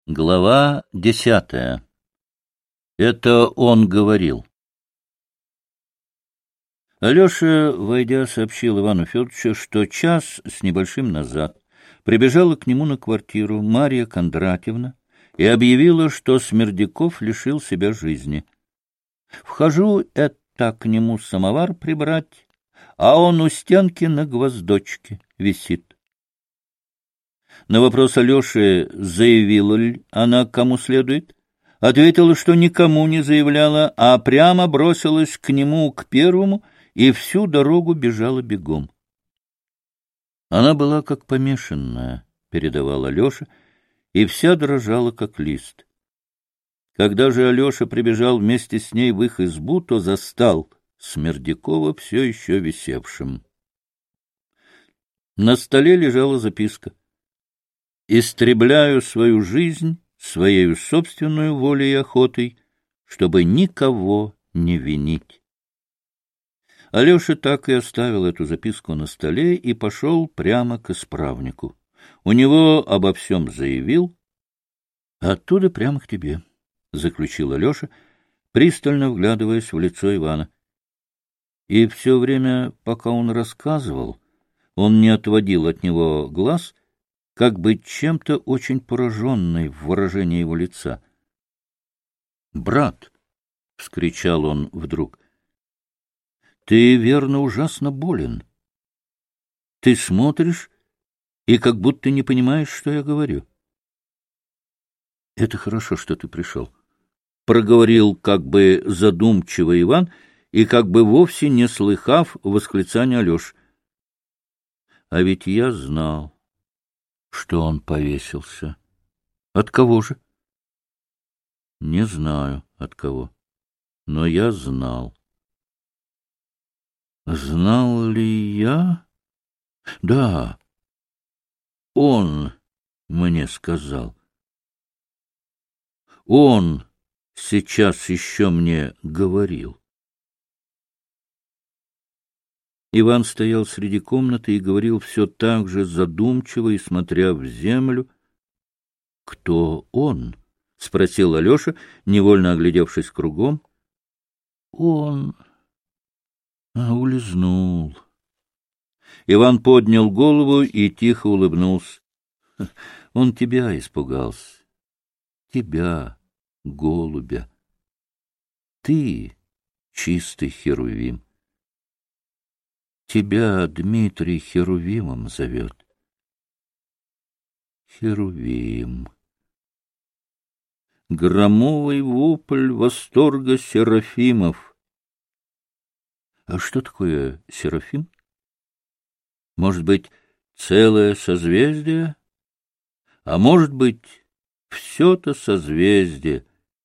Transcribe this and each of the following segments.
Глава 10. Это он говорил. Алеша, войдя, сообщил Ивану Федоровичу, что час с небольшим назад прибежала к нему на квартиру Марья Кондратьевна и объявила, что Смердяков лишил себя жизни. Вхожу это к нему самовар прибрать, а он у стенки на гвоздочке висит. На вопрос Алеши, заявила ли она кому следует, ответила, что никому не заявляла, а прямо бросилась к нему, к первому, и всю дорогу бежала бегом. Она была как помешанная, передавал Алеша, и вся дрожала, как лист. Когда же Алеша прибежал вместе с ней в их избу, то застал Смердякова все еще висевшим. На столе лежала записка: «Истребляю свою жизнь своею собственную волей и охотой, чтобы никого не винить». Алеша так и оставил эту записку на столе и пошел прямо к исправнику. У него обо всем заявил. «Оттуда прямо к тебе», — заключил Алеша, пристально вглядываясь в лицо Ивана. И все время, пока он рассказывал, он не отводил от него глаз, как бы чем-то очень пораженный в выражении его лица. «Брат!» — вскричал он вдруг. «Ты, верно, ужасно болен. Ты смотришь и как будто не понимаешь, что я говорю». «Это хорошо, что ты пришел», — проговорил как бы задумчиво Иван и как бы вовсе не слыхав восклицания Алеши. «А ведь я знал, что он повесился. От кого же?» «Не знаю, от кого, но я знал». «Знал ли я?» «Да, он мне сказал. Он сейчас еще мне говорил». Иван стоял среди комнаты и говорил все так же задумчиво и смотря в землю. «Кто он?» — спросил Алеша, невольно оглядевшись кругом. «Он улизнул». Иван поднял голову и тихо улыбнулся. «Он тебя испугался. Тебя, голубя. Ты чистый херувим. Тебя Дмитрий Херувимом зовет». Херувим. Громовый вопль восторга серафимов. А что такое серафим? Может быть, целое созвездие? А может быть, все-то созвездие.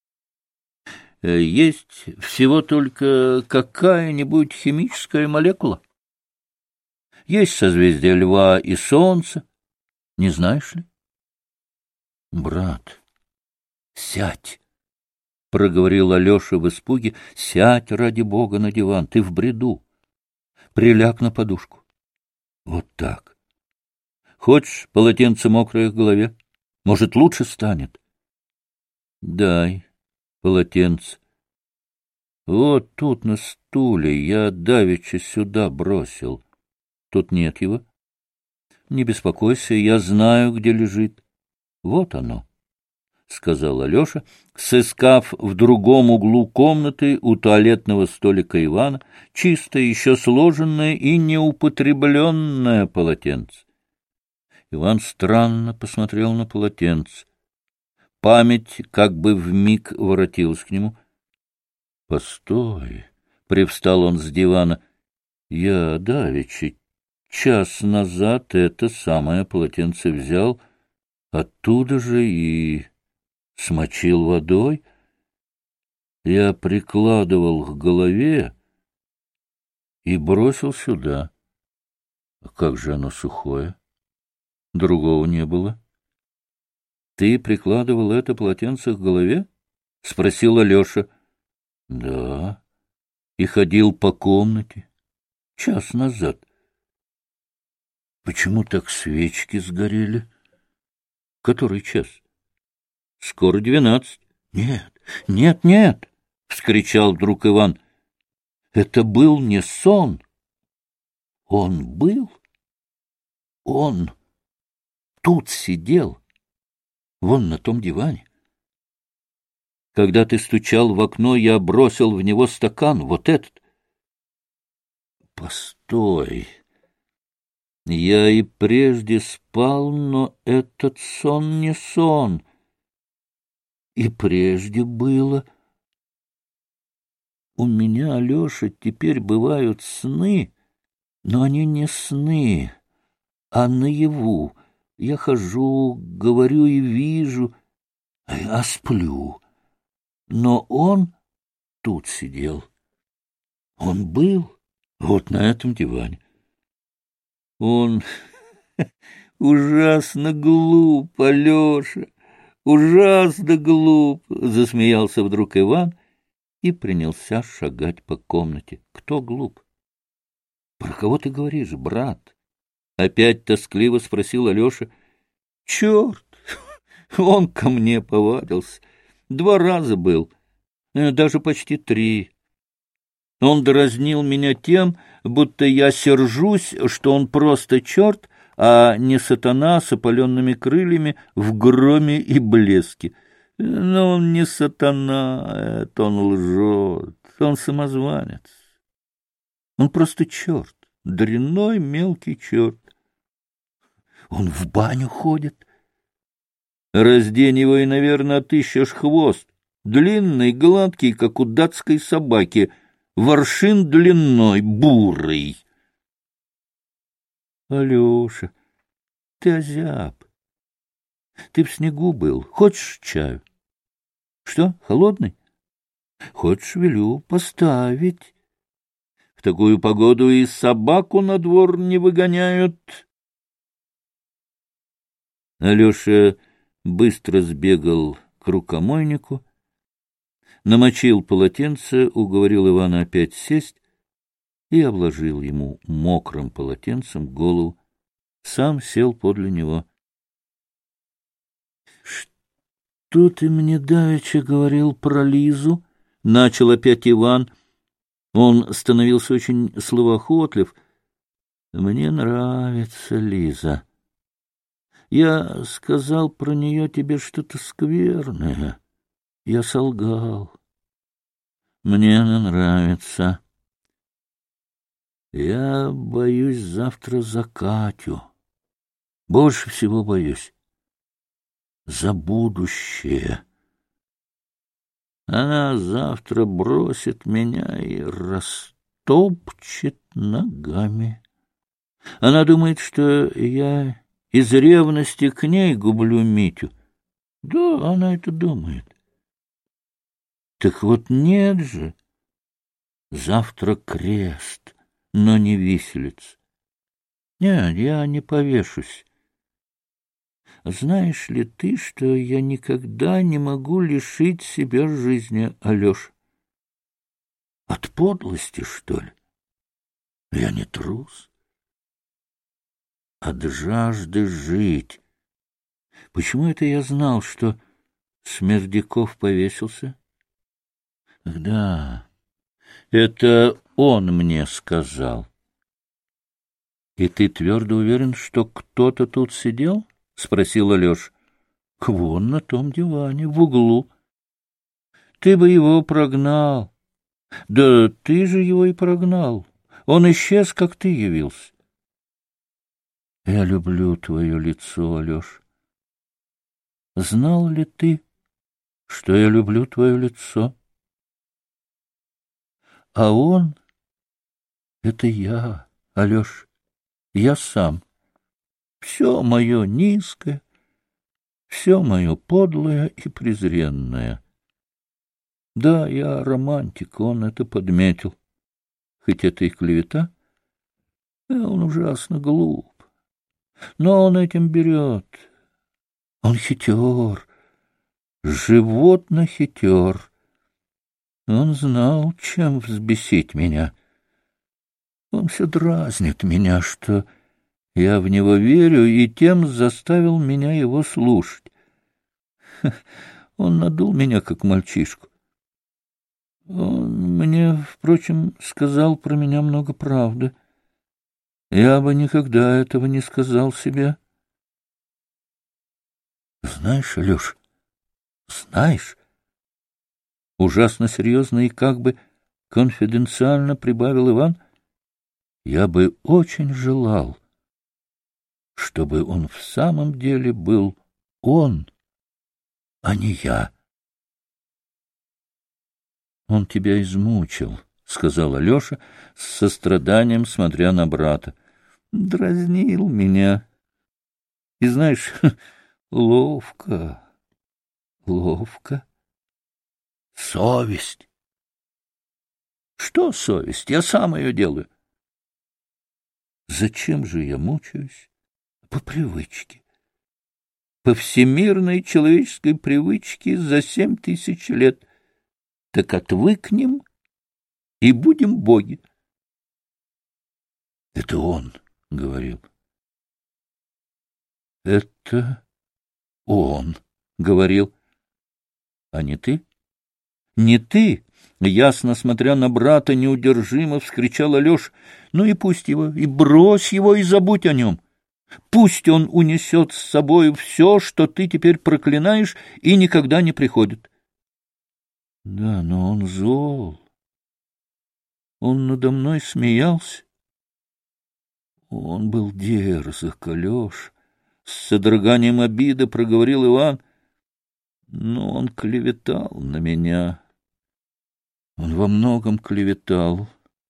Есть всего только какая-нибудь химическая молекула. Есть созвездие Льва и Солнца. Не знаешь ли? Брат, сядь, — проговорил Алеша в испуге. Сядь, ради бога, на диван. Ты в бреду. Приляг на подушку. Вот так. Хочешь полотенце мокрое к голове? Может, лучше станет? Дай полотенце. Вот тут на стуле я давеча сюда бросил. Тут нет его. Не беспокойся, я знаю, где лежит. Вот оно, — сказал Алеша, сыскав в другом углу комнаты у туалетного столика Ивана чистое, еще сложенное и неупотребленное полотенце. Иван странно посмотрел на полотенце. Память как бы вмиг воротилась к нему. — Постой, — привстал он с дивана, — я давеча час назад это самое полотенце взял, оттуда же и смочил водой. Я прикладывал к голове и бросил сюда. А как же оно сухое? Другого не было. — Ты прикладывал это полотенце к голове? — спросил Алеша. — Да. И ходил по комнате час назад. — Почему так свечки сгорели? — Который час? Скоро 12. Нет, нет, нет, — вскричал вдруг Иван. Это был не сон. Он был. Он тут сидел, вон на том диване. Когда ты стучал в окно, я бросил в него стакан, вот этот. Постой. Я и прежде спал, но этот сон не сон. И прежде было. У меня, Алеша, теперь бывают сны, но они не сны, а наяву. Я хожу, говорю и вижу, а сплю. Но он тут сидел. Он был вот на этом диване. Он ужасно глуп, Алеша, ужасно глуп, — засмеялся вдруг Иван и принялся шагать по комнате. Кто глуп? Про кого ты говоришь, брат? Опять тоскливо спросил Алеша. Черт! Он ко мне повадился. 2 раза был, даже почти 3. Он дразнил меня тем, будто я сержусь, что он просто черт, а не сатана с опаленными крыльями в громе и блеске. Но он не сатана, это он лжет, он самозванец. Он просто черт, дрянной мелкий черт. Он в баню ходит. Раздень его, и, наверное, отыщешь хвост. Длинный, гладкий, как у датской собаки, воршин длиной, бурый. Алеша, ты озяб. Ты в снегу был. Хочешь чаю? Что, холодный? Хочешь, велю поставить. В такую погоду и собаку на двор не выгоняют. Алеша быстро сбегал к рукомойнику, намочил полотенце, уговорил Ивана опять сесть и обложил ему мокрым полотенцем голову. Сам сел подле него. — Что ты мне давеча говорил про Лизу? — начал опять Иван. Он становился очень словоохотлив. — Мне нравится Лиза. Я сказал про нее тебе что-то скверное. Я солгал. Мне она нравится. Я боюсь завтра за Катю. Больше всего боюсь за будущее. Она завтра бросит меня и растопчет ногами. Она думает, что я из ревности к ней гублю Митю. Да, она это думает. Так вот нет же. Завтра крест, но не виселица. Нет, я не повешусь. Знаешь ли ты, что я никогда не могу лишить себя жизни, Алеша? От подлости, что ли? Я не трус. От жажды жить. Почему это я знал, что Смердяков повесился? Да, это он мне сказал. И ты твердо уверен, что кто-то тут сидел? — спросил Алеша. — Вон на том диване, в углу. Ты бы его прогнал. Да ты же его и прогнал. Он исчез, как ты явился. Я люблю твое лицо, Алеша. Знал ли ты, что я люблю твое лицо? А он — это я, Алеша, я сам. Все мое низкое, все мое подлое и презренное. Да, я романтик, он это подметил. Хоть это и клевета, он ужасно глуп. Но он этим берет. Он хитер, животно хитер. Он знал, чем взбесить меня. Он все дразнит меня, что я в него верю, и тем заставил меня его слушать. Он надул меня, как мальчишку. Он мне, впрочем, сказал про меня много правды. Я бы никогда этого не сказал себе. Знаешь, Алеш, знаешь, ужасно серьезно и как бы конфиденциально прибавил Иван, я бы очень желал, чтобы он в самом деле был он, а не я. Он тебя измучил, — сказал Алеша с состраданием, смотря на брата. Дразнил меня. И знаешь, ловко, ловко. Совесть. Что совесть? Я сам ее делаю. Зачем же я мучаюсь? По привычке. По всемирной человеческой привычке за 7000 лет. Так отвыкнем и будем боги. Это он говорил. Это он говорил. А не ты? Не ты? Ясно смотря на брата, неудержимо вскричал Алеша. Ну и пусть его, и брось его, и забудь о нем. Пусть он унесет с собой все, что ты теперь проклинаешь, и никогда не приходит. Да, но он зол. Он надо мной смеялся. Он был дерзок, Алеша. С содроганием обиды проговорил Иван. Но он клеветал на меня. Он во многом клеветал.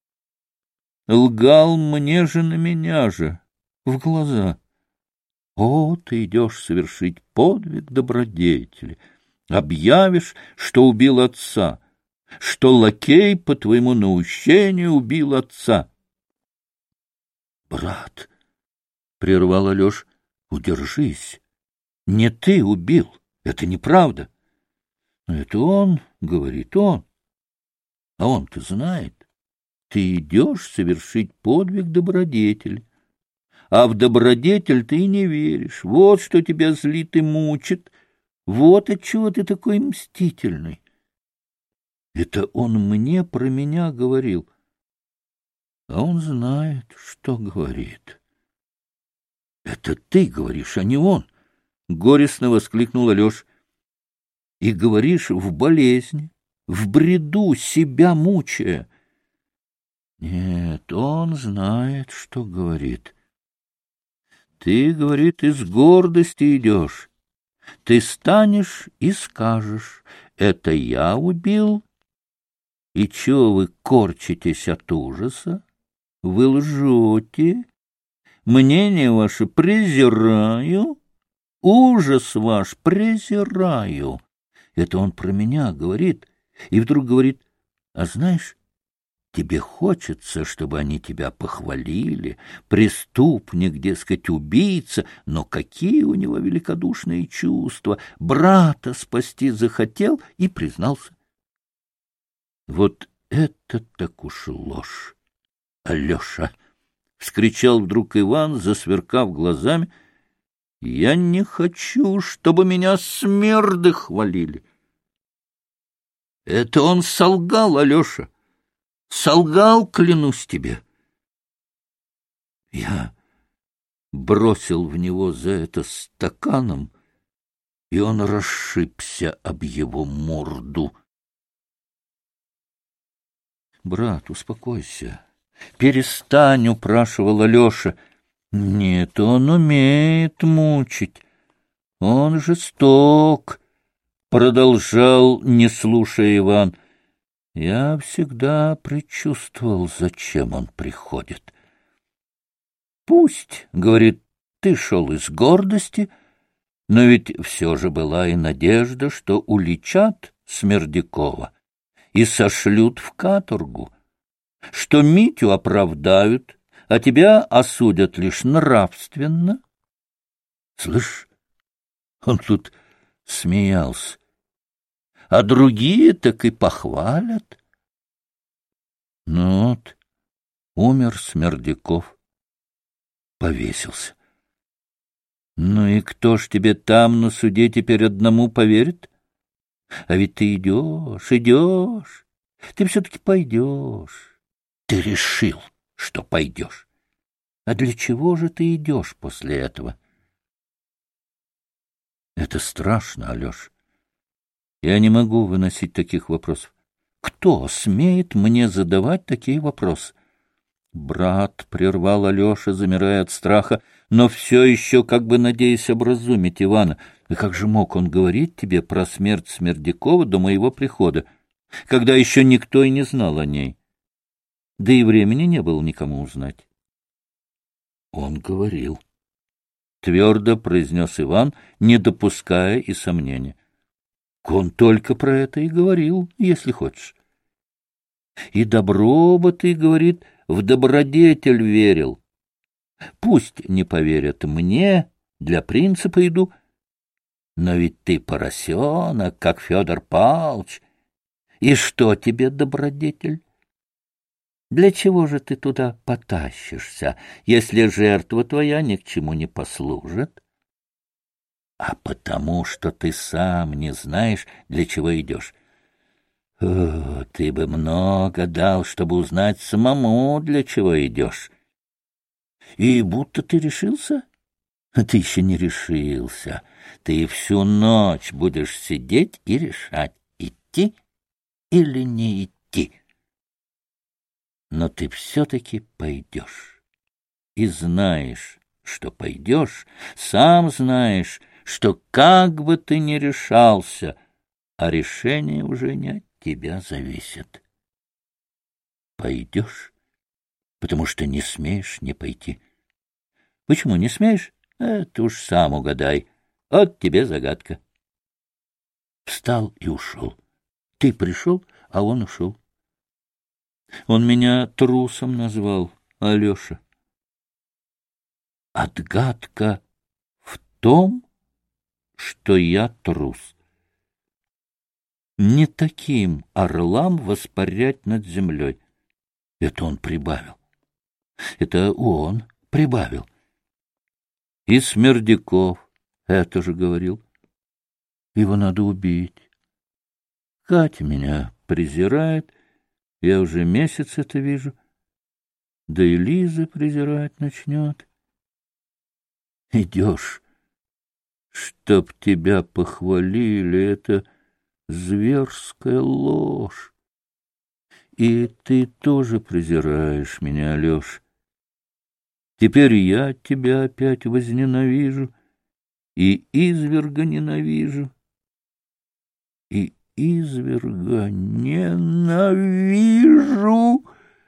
Лгал мне же на меня же, в глаза. О, ты идешь совершить подвиг добродетели. Объявишь, что убил отца, что лакей по твоему наущению убил отца. — Брат, — прервал Алеша, — удержись. Не ты убил, это неправда. — Это он, — говорит он. А он-то знает. Ты идешь совершить подвиг добродетели. А в добродетель ты и не веришь. Вот что тебя злит и мучит. Вот отчего ты такой мстительный. Это он мне про меня говорил. А он знает, что говорит. Это ты говоришь, а не он, — горестно воскликнул Алеша. И говоришь в болезни, в бреду, себя мучая. Нет, он знает, что говорит. Ты, говорит, из гордости идешь. Ты станешь и скажешь: это я убил. И чего вы корчитесь от ужаса? Вы лжете. Мнение ваше презираю. Ужас ваш презираю. Это он про меня говорит. И вдруг говорит: а знаешь, тебе хочется, чтобы они тебя похвалили, преступник, дескать, убийца, но какие у него великодушные чувства! Брата спасти захотел и признался. Вот это так уж ложь, Алеша! — вскричал вдруг Иван, засверкав глазами. — Я не хочу, чтобы меня смерды хвалили. Это он солгал, Алеша. Солгал, клянусь тебе. Я бросил в него за это стаканом, и он расшибся об его морду. — Брат, успокойся. Перестань, — упрашивал Алеша. — Нет, он умеет мучить. Он жесток, — продолжал, не слушая Иван. Я всегда предчувствовал, зачем он приходит. Пусть, — говорит, — ты шел из гордости, но ведь все же была и надежда, что уличат Смердякова и сошлют в каторгу, что Митю оправдают, а тебя осудят лишь нравственно. Слышь, он тут смеялся. А другие так и похвалят. Ну вот, умер Смердяков, повесился. Ну и кто ж тебе там на суде теперь одному поверит? А ведь ты идешь, идешь, ты все-таки пойдешь. Ты решил, что пойдешь. А для чего же ты идешь после этого? Это страшно, Алеша. Я не могу выносить таких вопросов. Кто смеет мне задавать такие вопросы? Брат прервал Алеша, замирая от страха, но все еще как бы надеясь образумить Ивана. И как же мог он говорить тебе про смерть Смердякова до моего прихода, когда еще никто и не знал о ней? Да и времени не было никому узнать. Он говорил. Твердо произнес Иван, не допуская и сомнения. Он только про это и говорил, если хочешь. И добро бы ты, говорит, в добродетель верил. Пусть не поверят мне, для принципа иду, но ведь ты поросенок, как Федор Павлович. И что тебе добродетель? Для чего же ты туда потащишься, если жертва твоя ни к чему не послужит? А потому что ты сам не знаешь, для чего идешь. О, ты бы много дал, чтобы узнать самому, для чего идешь. И будто ты решился? А ты еще не решился. Ты всю ночь будешь сидеть и решать, идти или не идти. Но ты все-таки пойдешь. И знаешь, что пойдешь, сам знаешь, что как бы ты ни решался, а решение уже не от тебя зависит. Пойдешь, потому что не смеешь не пойти. Почему не смеешь? Это уж сам угадай. Вот тебе загадка. Встал и ушел. Ты пришел, а он ушел. Он меня трусом назвал, Алеша. Отгадка в том, что я трус. Не таким орлам воспарять над землей. Это он прибавил. Это он прибавил. И Смердяков это же говорил. Его надо убить. Катя меня презирает, я уже месяц это вижу. Да и Лиза презирать начнет. Идешь, чтоб тебя похвалили, это зверская ложь. И ты тоже презираешь меня, Алеш. Теперь я тебя опять возненавижу, и изверга ненавижу, и изверга ненавижу.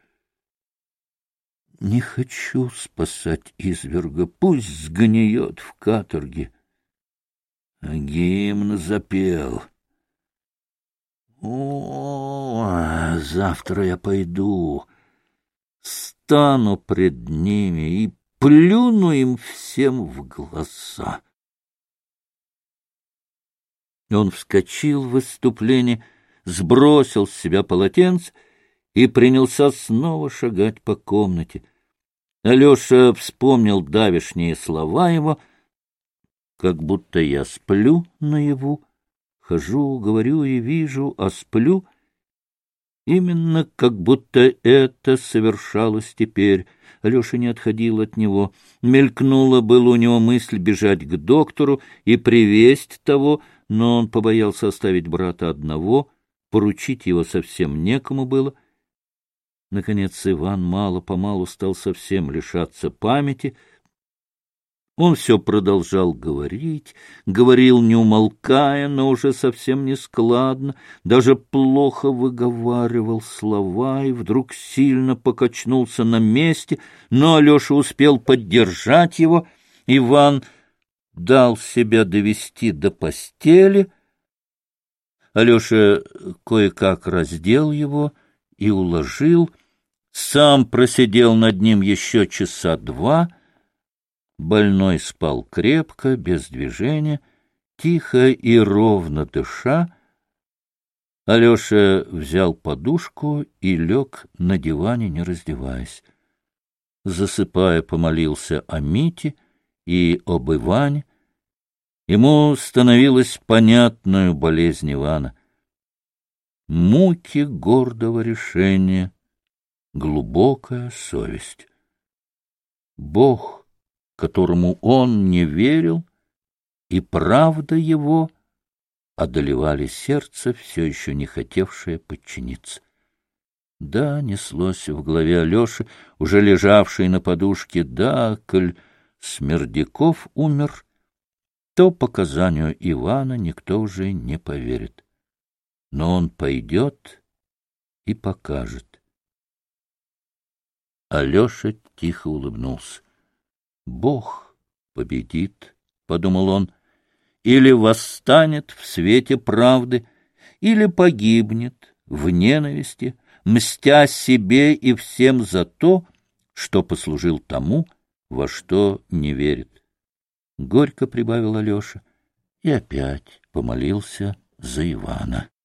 Не хочу спасать изверга, пусть сгниет в каторге. А гимн запел. О, завтра я пойду, стану пред ними и плюну им всем в глаза. Он вскочил в выступлении, сбросил с себя полотенце и принялся снова шагать по комнате. Алеша вспомнил давешние слова его, как будто я сплю наяву, хожу, говорю и вижу, а сплю, именно как будто это совершалось теперь. Алеша не отходил от него. Мелькнула была у него мысль бежать к доктору и привесть того, но он побоялся оставить брата одного, поручить его совсем некому было. Наконец Иван мало-помалу стал совсем лишаться памяти. Он все продолжал говорить, говорил не умолкая, но уже совсем нескладно, даже плохо выговаривал слова и вдруг сильно покачнулся на месте, но Алеша успел поддержать его. Иван дал себя довести до постели. Алеша кое-как раздел его и уложил, сам просидел над ним еще часа два. Больной спал крепко, без движения, тихо и ровно дыша. Алеша взял подушку и лег на диване, не раздеваясь. Засыпая, помолился о Мите и об Иване. Ему становилась понятною болезнь Ивана. Муки гордого решения, глубокая совесть. Бог, которому он не верил, и правда его одолевали сердце, все еще не хотевшее подчиниться. Да, неслось в голове Алеши, уже лежавшей на подушке, да, коль Смердяков умер, то показанию Ивана никто уже не поверит. Но он пойдет и покажет. Алеша тихо улыбнулся. «Бог победит», — подумал он, — «или восстанет в свете правды, или погибнет в ненависти, мстя себе и всем за то, что послужил тому, во что не верит». Горько прибавил Алеша и опять помолился за Ивана.